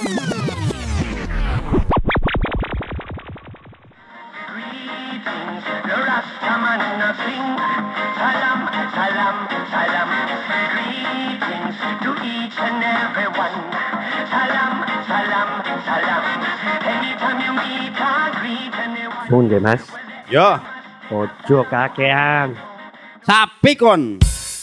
The Rastaman sing salam, salam, salam. Greetings to each and every one. Salam, salam, salam. Anytime you meet or greet anyone. Mun deh mas. Yo, Ojo kakean. sapi kon.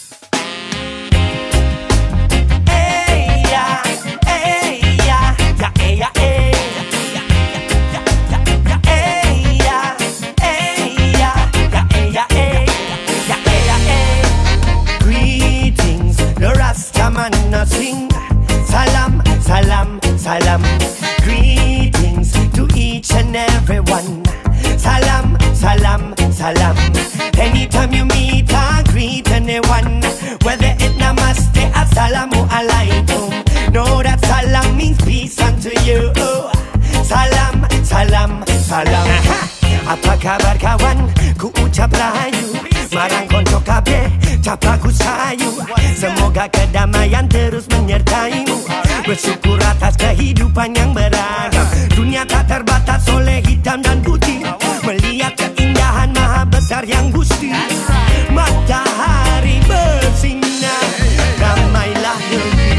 Sing salam, salam, salam. Greetings to each and every one. Salam, salam, salam. Anytime you meet or greet anyone, whether it namaste, assalamu alaikum, know that salam means peace unto you. Salam, salam, salam. Apa kabar kawan? Ku ucap rahayu marang konco kabeh, capaku sayu. Semoga kedamaian terus menyertaimu. Bersyukur atas kehidupan yang beragam. Dunia tak terbatas oleh hitam dan putih. Melihat keindahan maha besar yang gusti. Matahari bersinar, damailah negeri.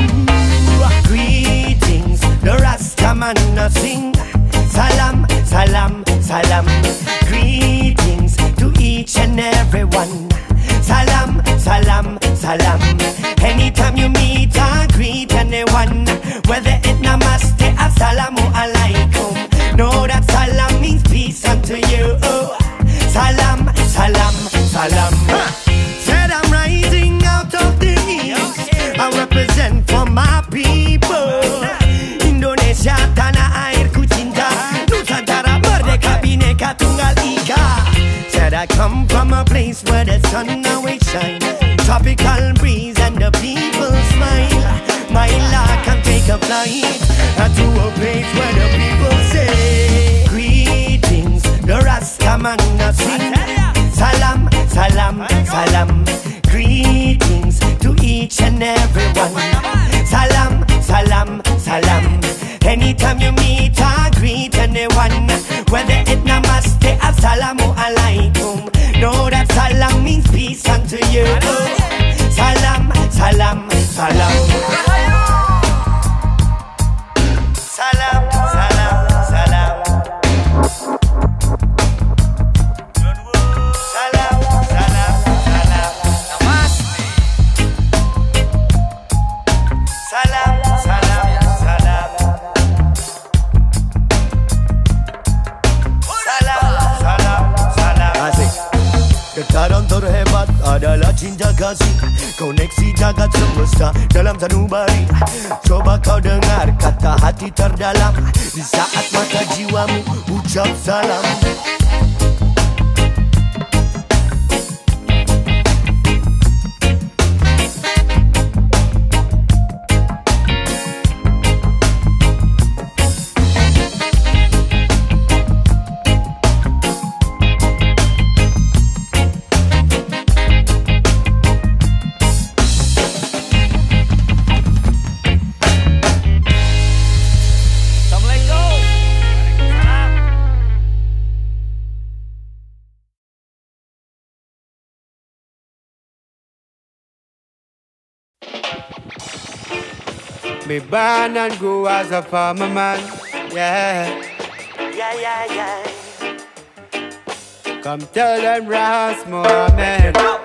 Greetings, the Rastaman sing salam, salam, salam. Greetings to each and every one. Salam, salam, salam. Anytime you meet or greet anyone, whether it namaste, assalamu alaikum, know that salam means peace unto you. Salam, salam, salam. Said I'm rising out of the east. I represent for my people. Indonesia tanah airku cinta. Nusantara merdeka bineka tunggal ika. Said I come from a place where the sun always shine, tropical breeze and the people smile. My luck can take a flight to a place where the people say greetings, the Rastaman sing salam, salam, salam. Greetings to each and every one. Salam, salam, salam. Anytime you meet or greet anyone, whether it namaste, assalamu alaikum, know that salam means peace unto you. Salam, salam, salam. Salam, salam, salam. Salam, salam, salam. Namaste. Salam, salam, salam. Getaran terhebat adalah cinta kasih, koneksi jagat semesta dalam sanubari. Coba kau dengar kata hati terdalam di saat mata jiwamu ucap salam. Bebanan gua as a farmer man, yeah. Yeah, yeah, yeah. Come tell them Ras Mohammed.